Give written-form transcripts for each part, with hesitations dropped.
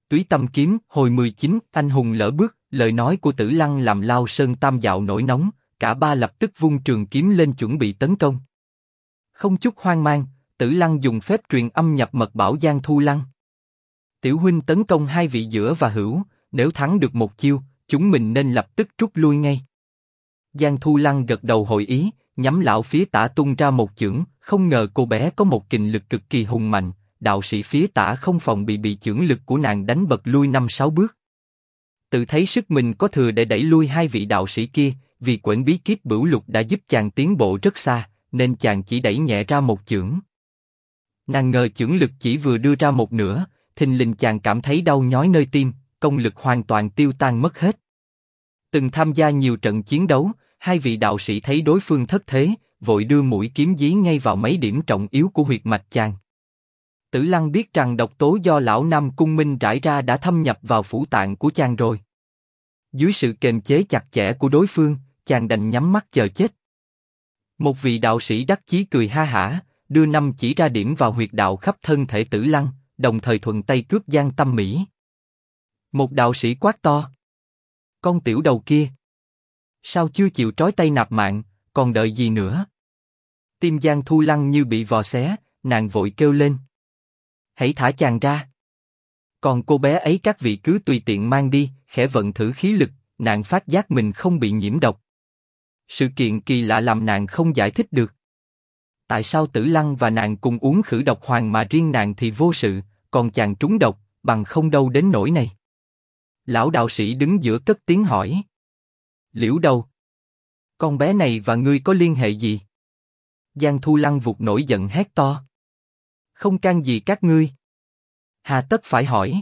Túy Tâm Kiếm, hồi 19, anh hùng lỡ bước, lời nói của Tử Lăng làm Lao Sơn Tam Dạo nổi nóng, cả ba lập tức vung trường kiếm lên chuẩn bị tấn công. Không chút hoang mang, Tử Lăng dùng phép truyền âm nhập mật bảo Giang Thu Lăng. Tiểu huynh tấn công hai vị giữa và hữu, nếu thắng được một chiêu, chúng mình nên lập tức rút lui ngay. Giang Thu Lăng gật đầu hội ý, nhắm lão phía tả tung ra một chưởng, không ngờ cô bé có một kình lực cực kỳ hùng mạnh, đạo sĩ phía tả không phòng bị chưởng lực của nàng đánh bật lui 5-6 bước. Tự thấy sức mình có thừa để đẩy lui hai vị đạo sĩ kia, vì quyển bí kíp Bửu Lục đã giúp chàng tiến bộ rất xa, nên chàng chỉ đẩy nhẹ ra một chưởng. Nàng ngờ chưởng lực chỉ vừa đưa ra một nửa, thình lình chàng cảm thấy đau nhói nơi tim, công lực hoàn toàn tiêu tan mất hết. Từng tham gia nhiều trận chiến đấu, hai vị đạo sĩ thấy đối phương thất thế, vội đưa mũi kiếm dí ngay vào mấy điểm trọng yếu của huyệt mạch chàng. Tử Lăng biết rằng độc tố do lão Nam Cung Minh rải ra đã thâm nhập vào phủ tạng của chàng rồi. Dưới sự kiềm chế chặt chẽ của đối phương, chàng đành nhắm mắt chờ chết. Một vị đạo sĩ đắc chí cười ha hả, đưa 5 chỉ ra điểm vào huyệt đạo khắp thân thể Tử Lăng, đồng thời thuận tay cướp Giang Tâm Mỹ. Một đạo sĩ quát to: "Con tiểu đầu kia! Sao chưa chịu trói tay nạp mạng, còn đợi gì nữa?" Tim Giang Thu Lăng như bị vò xé, nàng vội kêu lên: "Hãy thả chàng ra! Còn cô bé ấy các vị cứ tùy tiện mang đi." Khẽ vận thử khí lực, nàng phát giác mình không bị nhiễm độc. Sự kiện kỳ lạ làm nàng không giải thích được. Tại sao Tử Lăng và nàng cùng uống khử độc hoàng mà riêng nàng thì vô sự, còn chàng trúng độc, bằng không đâu đến nỗi này. Lão đạo sĩ đứng giữa cất tiếng hỏi: "Liễu đâu? Con bé này và ngươi có liên hệ gì?" Giang Thu Lăng vụt nổi giận hét to: "Không can gì các ngươi. Hà tất phải hỏi.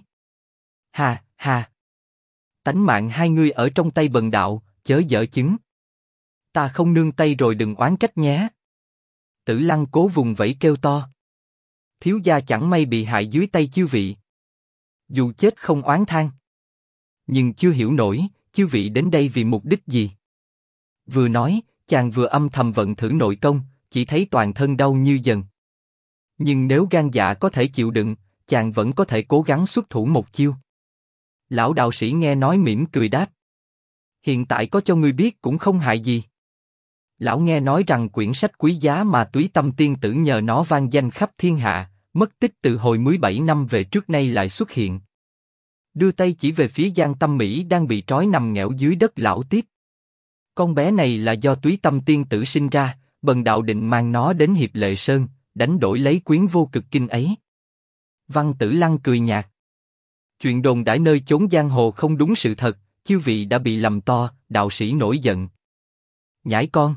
Hà. Tánh mạng hai ngươi ở trong tay bần đạo, chớ dở chứng. Ta không nương tay rồi đừng oán trách nhé." Tử Lăng cố vùng vẫy kêu to: "Thiếu gia chẳng may bị hại dưới tay chư vị. Dù chết không oán than. Nhưng chưa hiểu nổi, chư vị đến đây vì mục đích gì?" Vừa nói, chàng vừa âm thầm vận thử nội công, chỉ thấy toàn thân đau như dần. Nhưng nếu gan dạ có thể chịu đựng, chàng vẫn có thể cố gắng xuất thủ một chiêu. Lão đạo sĩ nghe nói mỉm cười đáp: "Hiện tại có cho ngươi biết cũng không hại gì. Lão nghe nói rằng quyển sách quý giá mà Túy Tâm tiên tử nhờ nó vang danh khắp thiên hạ, mất tích từ hồi 17 năm về trước nay lại xuất hiện." Đưa tay chỉ về phía Giang Tâm Mỹ đang bị trói nằm nghẽo dưới đất lão tiếp: "Con bé này là do Túy Tâm tiên tử sinh ra, bần đạo định mang nó đến Hiệp Lệ Sơn, đánh đổi lấy quyển vô cực kinh ấy." Văn Tử Lăng cười nhạt: "Chuyện đồn đãi nơi chốn giang hồ không đúng sự thật, chư vị đã bị lầm to." Đạo sĩ nổi giận: "Nhãi con!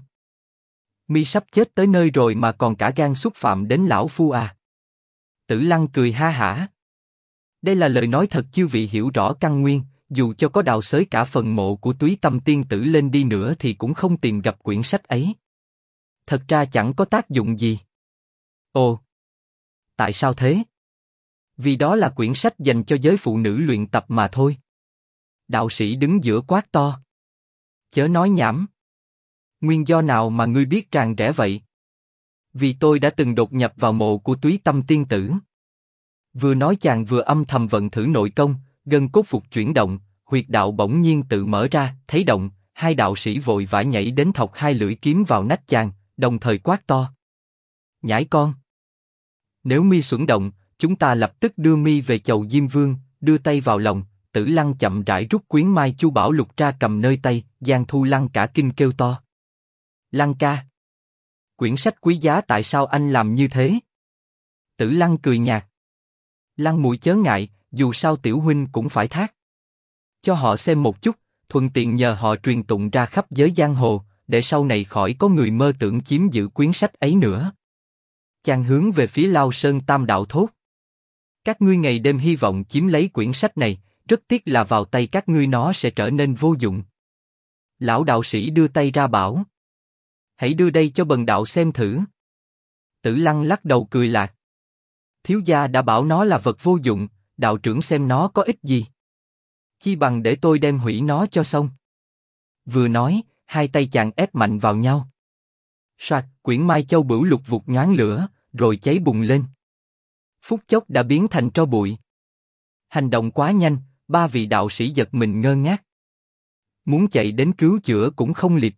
Mi sắp chết tới nơi rồi mà còn cả gan xúc phạm đến lão phu à?" Tử Lăng cười ha hả: "Đây là lời nói thật, chư vị hiểu rõ căn nguyên, dù cho có đào xới cả phần mộ của Túy Tâm tiên tử lên đi nữa thì cũng không tìm gặp quyển sách ấy. Thật ra chẳng có tác dụng gì." "Ồ, tại sao thế?" "Vì đó là quyển sách dành cho giới phụ nữ luyện tập mà thôi." Đạo sĩ đứng giữa quát to: "Chớ nói nhảm! Nguyên do nào mà ngươi biết ràng rẽ vậy?" "Vì tôi đã từng đột nhập vào mộ của Túy Tâm tiên tử." Vừa nói chàng vừa âm thầm vận thử nội công, gân cốt phục chuyển động, huyệt đạo bỗng nhiên tự mở ra, thấy động, hai đạo sĩ vội vã nhảy đến thọc hai lưỡi kiếm vào nách chàng, đồng thời quát to: "Nhãi con! Nếu mi xuẩn động, chúng ta lập tức đưa mi về chầu Diêm Vương." Đưa tay vào lòng, Tử Lăng chậm rãi rút quyển Mai Chu Bảo Lục ra cầm nơi tay. Giang Thu Lăng cả kinh kêu to: "Lăng ca! Quyển sách quý giá tại sao anh làm như thế?" Tử Lăng cười nhạt: "Lăng muội chớ ngại, dù sao tiểu huynh cũng phải thác cho họ xem một chút, thuận tiện nhờ họ truyền tụng ra khắp giới giang hồ, để sau này khỏi có người mơ tưởng chiếm giữ quyển sách ấy nữa." Chàng hướng về phía Lao Sơn Tam Đạo thốt: "Các ngươi ngày đêm hy vọng chiếm lấy quyển sách này, rất tiếc là vào tay các ngươi nó sẽ trở nên vô dụng." Lão đạo sĩ đưa tay ra bảo: "Hãy đưa đây cho bần đạo xem thử." Tử Lăng lắc đầu cười lạc: "Thiếu gia đã bảo nó là vật vô dụng, đạo trưởng xem nó có ích gì? Chi bằng để tôi đem hủy nó cho xong." Vừa nói, hai tay chàng ép mạnh vào nhau. Soạt, quyển Mai Châu Bửu Lục vụt nhoáng lửa, rồi cháy bùng lên. Phút chốc đã biến thành tro bụi. Hành động quá nhanh, ba vị đạo sĩ giật mình ngơ ngác. Muốn chạy đến cứu chữa cũng không kịp.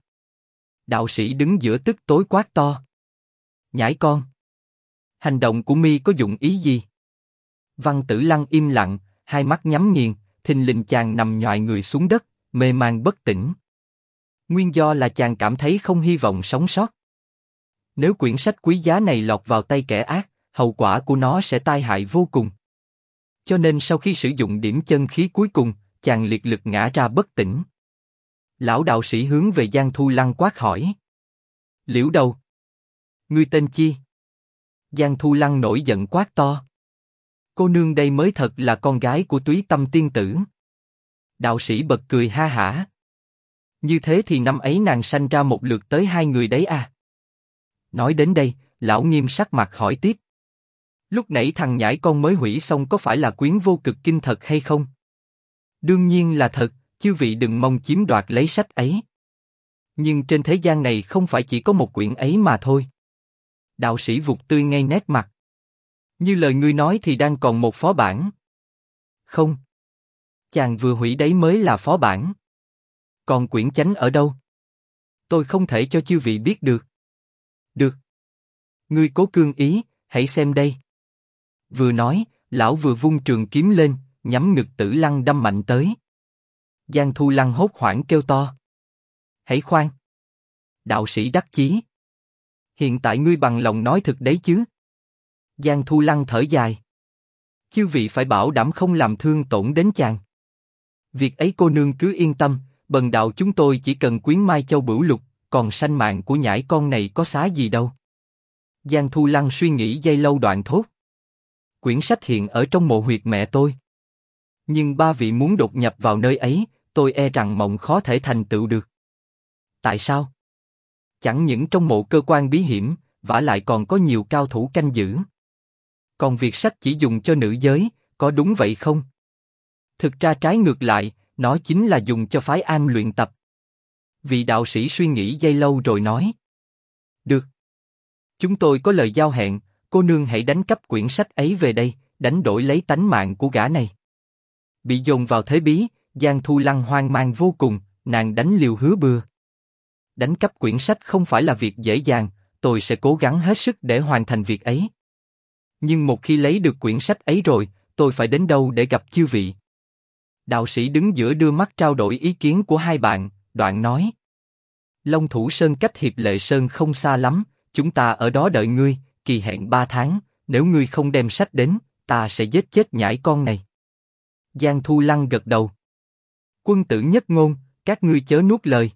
Đạo sĩ đứng giữa tức tối quát to. Nhãi con! Hành động của mi có dụng ý gì? Văn Tử Lăng im lặng, hai mắt nhắm nghiền, thình lình chàng nằm nhoài người xuống đất, mê man bất tỉnh. Nguyên do là chàng cảm thấy không hy vọng sống sót. Nếu quyển sách quý giá này lọt vào tay kẻ ác, hậu quả của nó sẽ tai hại vô cùng. Cho nên sau khi sử dụng điểm chân khí cuối cùng, chàng liệt lực ngã ra bất tỉnh. Lão đạo sĩ hướng về Giang Thu Lăng quát hỏi. Liễu Đầu! Ngươi tên chi? Giang Thu Lăng nổi giận quát to. Cô nương đây mới thật là con gái của Túy Tâm tiên tử. Đạo sĩ bật cười ha hả. Như thế thì năm ấy nàng sanh ra một lượt tới hai người đấy à? Nói đến đây, lão nghiêm sắc mặt hỏi tiếp. Lúc nãy thằng nhãi con mới hủy xong có phải là quyến vô cực kinh thật hay không? Đương nhiên là thật, chư vị đừng mong chiếm đoạt lấy sách ấy. Nhưng trên thế gian này không phải chỉ có một quyển ấy mà thôi. Đạo sĩ vụt tươi ngay nét mặt. Như lời ngươi nói thì đang còn một phó bản. Không. Chàng vừa hủy đấy mới là phó bản. Còn quyển chánh ở đâu? Tôi không thể cho chư vị biết được. Được. Ngươi cố cương ý, hãy xem đây. Vừa nói, lão vừa vung trường kiếm lên, nhắm ngực Tử Lăng đâm mạnh tới. Giang Thu Lăng hốt hoảng kêu to. Hãy khoan. Đạo sĩ đắc chí. Hiện tại ngươi bằng lòng nói thực đấy chứ? Giang Thu Lăng thở dài. Chư vị phải bảo đảm không làm thương tổn đến chàng. Việc ấy cô nương cứ yên tâm, bần đạo chúng tôi chỉ cần quyến Mai Châu Bửu Lục, còn sanh mạng của nhãi con này có xá gì đâu. Giang Thu Lăng suy nghĩ giây lâu đoạn thốt. Quyển sách hiện ở trong mộ huyệt mẹ tôi. Nhưng ba vị muốn đột nhập vào nơi ấy, tôi e rằng mộng khó thể thành tựu được. Tại sao? Chẳng những trong mộ cơ quan bí hiểm, vả lại còn có nhiều cao thủ canh giữ. Còn việc sách chỉ dùng cho nữ giới, có đúng vậy không? Thực ra trái ngược lại, nó chính là dùng cho phái am luyện tập. Vị đạo sĩ suy nghĩ giây lâu rồi nói. Được. Chúng tôi có lời giao hẹn, cô nương hãy đánh cắp quyển sách ấy về đây, đánh đổi lấy tánh mạng của gã này. Bị dồn vào thế bí, Giang Thu Lăng hoang mang vô cùng, nàng đánh liều hứa bừa. Đánh cắp quyển sách không phải là việc dễ dàng, tôi sẽ cố gắng hết sức để hoàn thành việc ấy. Nhưng một khi lấy được quyển sách ấy rồi, tôi phải đến đâu để gặp chư vị? Đạo sĩ đứng giữa đưa mắt trao đổi ý kiến của hai bạn, đoạn nói. Long Thủ Sơn cách Hiệp Lệ Sơn không xa lắm, chúng ta ở đó đợi ngươi, kỳ hẹn 3 tháng, nếu ngươi không đem sách đến, ta sẽ giết chết nhãi con này. Giang Thu Lăng gật đầu. Quân tử nhất ngôn, các ngươi chớ nuốt lời.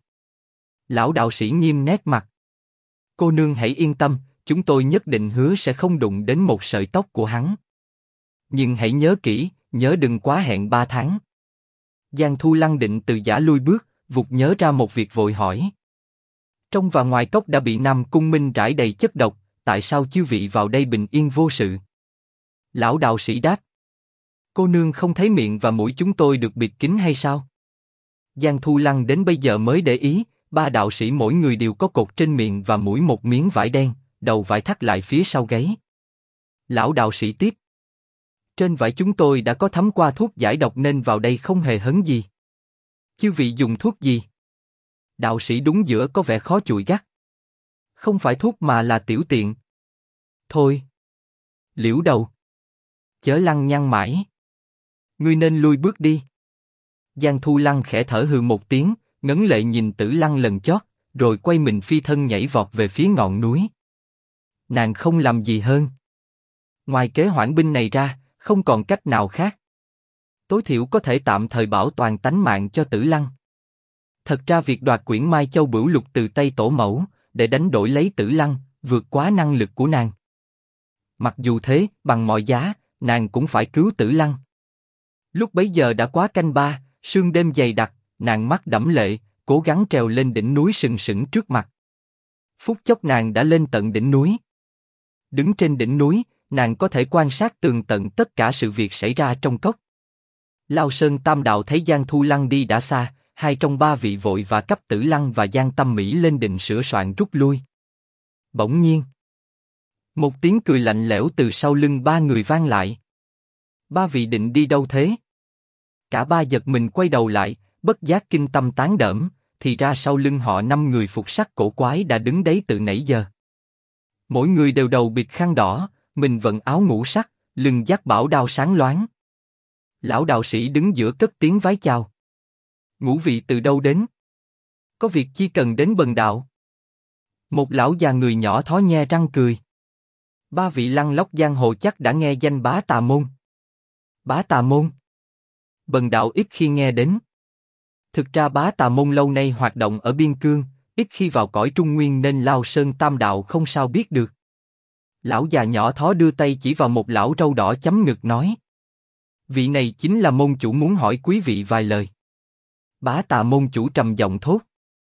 Lão đạo sĩ nghiêm nét mặt. Cô nương hãy yên tâm, chúng tôi nhất định hứa sẽ không đụng đến một sợi tóc của hắn. Nhưng hãy nhớ kỹ, nhớ đừng quá hẹn 3 tháng. Giang Thu Lăng định từ giả lui bước, vụt nhớ ra một việc vội hỏi. Trong và ngoài cốc đã bị Nam Cung Minh rải đầy chất độc, tại sao chư vị vào đây bình yên vô sự? Lão đạo sĩ đáp. Cô nương không thấy miệng và mũi chúng tôi được bịt kín hay sao? Giang Thu Lăng đến bây giờ mới để ý, ba đạo sĩ mỗi người đều có cột trên miệng và mũi một miếng vải đen, đầu vải thắt lại phía sau gáy. Lão đạo sĩ tiếp. Trên vải chúng tôi đã có thấm qua thuốc giải độc nên vào đây không hề hấn gì. Chư vị dùng thuốc gì? Đạo sĩ đúng giữa có vẻ khó chịu gắt. Không phải thuốc mà là tiểu tiện. Thôi. Liễu Đầu. Chớ lăng nhăng mãi. Ngươi nên lui bước đi. Giang Thu Lăng khẽ thở hừ một tiếng, ngấn lệ nhìn Tử Lăng lần chót, rồi quay mình phi thân nhảy vọt về phía ngọn núi. Nàng không làm gì hơn. Ngoài kế hoãn binh này ra, không còn cách nào khác. Tối thiểu có thể tạm thời bảo toàn tánh mạng cho Tử Lăng. Thật ra việc đoạt quyển Mai Châu Bửu Lục từ tay tổ mẫu, để đánh đổi lấy Tử Lăng, vượt quá năng lực của nàng. Mặc dù thế, bằng mọi giá, nàng cũng phải cứu Tử Lăng. Lúc bấy giờ đã quá canh 3, sương đêm dày đặc, nàng mắt đẫm lệ, cố gắng trèo lên đỉnh núi sừng sững trước mặt. Phút chốc nàng đã lên tận đỉnh núi. Đứng trên đỉnh núi, nàng có thể quan sát tường tận tất cả sự việc xảy ra trong cốc. Lao Sơn Tam Đạo thấy Giang Thu Lăng đi đã xa, hai trong ba vị vội và cấp Tử Lăng và Giang Tâm Mỹ lên định sửa soạn rút lui. Bỗng nhiên, một tiếng cười lạnh lẽo từ sau lưng ba người vang lại. Ba vị định đi đâu thế? Cả ba giật mình quay đầu lại, bất giác kinh tâm tán đỡm, thì ra sau lưng họ 5 người phục sắc cổ quái đã đứng đấy từ nãy giờ. Mỗi người đều đầu bịt khăn đỏ, mình vận áo ngũ sắc, lưng dắt bảo đao sáng loáng. Lão đạo sĩ đứng giữa cất tiếng vái chào. Ngũ vị từ đâu đến? Có việc chi cần đến bần đạo? Một lão già người nhỏ thó nhe răng cười. Ba vị lăn lóc giang hồ chắc đã nghe danh Bá Tà Môn. Bá Tà Môn? Bần đạo ít khi nghe đến. Thực ra Bá Tà Môn lâu nay hoạt động ở biên cương, ít khi vào cõi Trung Nguyên nên Lao Sơn Tam Đạo không sao biết được. Lão già nhỏ thó đưa tay chỉ vào một lão râu đỏ chấm ngực nói. Vị này chính là môn chủ muốn hỏi quý vị vài lời. Bá Tà môn chủ trầm giọng thốt.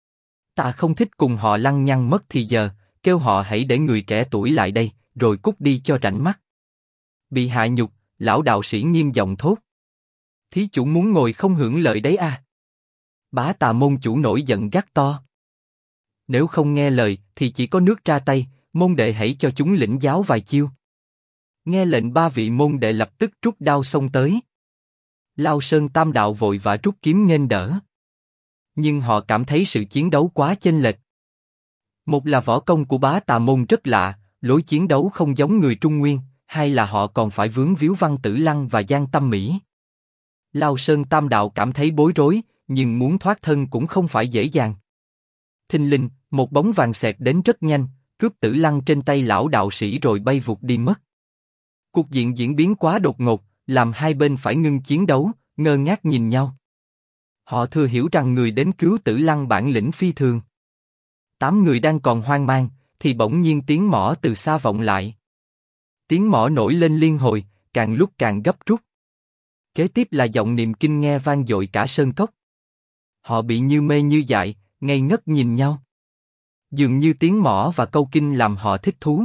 Ta không thích cùng họ lăng nhăng mất thì giờ, kêu họ hãy để người trẻ tuổi lại đây, rồi cút đi cho rảnh mắt. Bị hạ nhục, lão đạo sĩ nghiêm giọng thốt. Thí chủ muốn ngồi không hưởng lợi đấy à? Bá Tà môn chủ nổi giận gắt to. Nếu không nghe lời thì chỉ có nước ra tay, môn đệ hãy cho chúng lĩnh giáo vài chiêu. Nghe lệnh ba vị môn đệ lập tức rút đao xông tới. Lao Sơn Tam Đạo vội vã rút kiếm nghênh đỡ. Nhưng họ cảm thấy sự chiến đấu quá chênh lệch. Một là võ công của Bá Tà môn rất lạ, lối chiến đấu không giống người Trung Nguyên, hai là họ còn phải vướng víu Văn Tử Lăng và Giang Tâm Mỹ. Lao Sơn Tam Đạo cảm thấy bối rối, nhưng muốn thoát thân cũng không phải dễ dàng. Thình lình, một bóng vàng xẹt đến rất nhanh, cướp Tử Lăng trên tay lão đạo sĩ rồi bay vụt đi mất. Cuộc diện diễn biến quá đột ngột, làm hai bên phải ngưng chiến đấu, ngơ ngác nhìn nhau. Họ thừa hiểu rằng người đến cứu Tử Lăng bản lĩnh phi thường. 8 người đang còn hoang mang, thì bỗng nhiên tiếng mõ từ xa vọng lại. Tiếng mõ nổi lên liên hồi, càng lúc càng gấp rút. Kế tiếp là giọng niệm kinh nghe vang dội cả sơn cốc. Họ bị như mê như dại, ngây ngất nhìn nhau. Dường như tiếng mõ và câu kinh làm họ thích thú.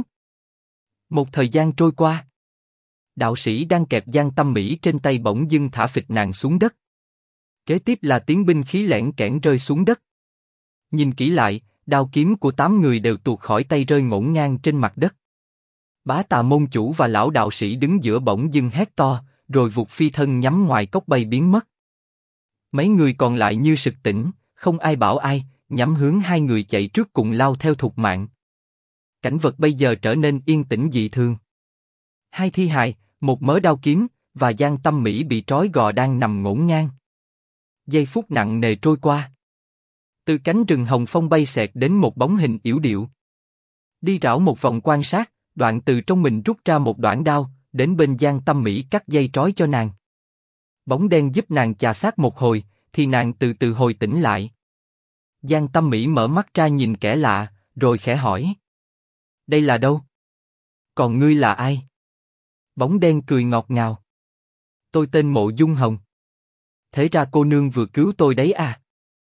Một thời gian trôi qua. Đạo sĩ đang kẹp Giang Tâm Mỹ trên tay bỗng dưng thả phịch nàng xuống đất. Kế tiếp là tiếng binh khí lẻn kẽn rơi xuống đất. Nhìn kỹ lại, đao kiếm của 8 người đều tuột khỏi tay rơi ngổn ngang trên mặt đất. Bá Tà môn chủ và lão đạo sĩ đứng giữa bỗng dưng hét to, rồi vụt phi thân nhắm ngoài cốc bay biến mất. Mấy người còn lại như sực tỉnh, không ai bảo ai, nhắm hướng hai người chạy trước cùng lao theo thục mạng. Cảnh vật bây giờ trở nên yên tĩnh dị thường. Hai thi hài, một mớ đao kiếm, và Giang Tâm Mỹ bị trói gò đang nằm ngổn ngang. Giây phút nặng nề trôi qua. Từ cánh rừng hồng phong bay xẹt đến một bóng hình yểu điệu. Đi rảo một vòng quan sát, đoạn từ trong mình rút ra một đoạn đao, đến bên Giang Tâm Mỹ cắt dây trói cho nàng. Bóng đen giúp nàng chà sát một hồi, thì nàng từ từ hồi tỉnh lại. Giang Tâm Mỹ mở mắt ra nhìn kẻ lạ, rồi khẽ hỏi. Đây là đâu? Còn ngươi là ai? Bóng đen cười ngọt ngào. Tôi tên Mộ Dung Hồng. Thế ra cô nương vừa cứu tôi đấy à?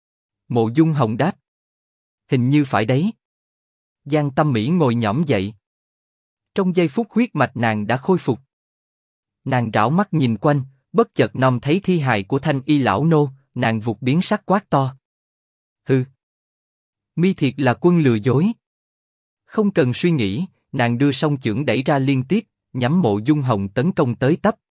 Mộ Dung Hồng đáp. Hình như phải đấy. Giang Tâm Mỹ ngồi nhõm dậy. Trong giây phút huyết mạch nàng đã khôi phục. Nàng rảo mắt nhìn quanh, bất chợt nom thấy thi hài của Thanh Y lão nô, nàng vụt biến sắc quát to. Hừ. Mi thiệt là quân lừa dối. Không cần suy nghĩ, nàng đưa song chưởng đẩy ra liên tiếp, nhắm Mộ Dung Hồng tấn công tới tấp.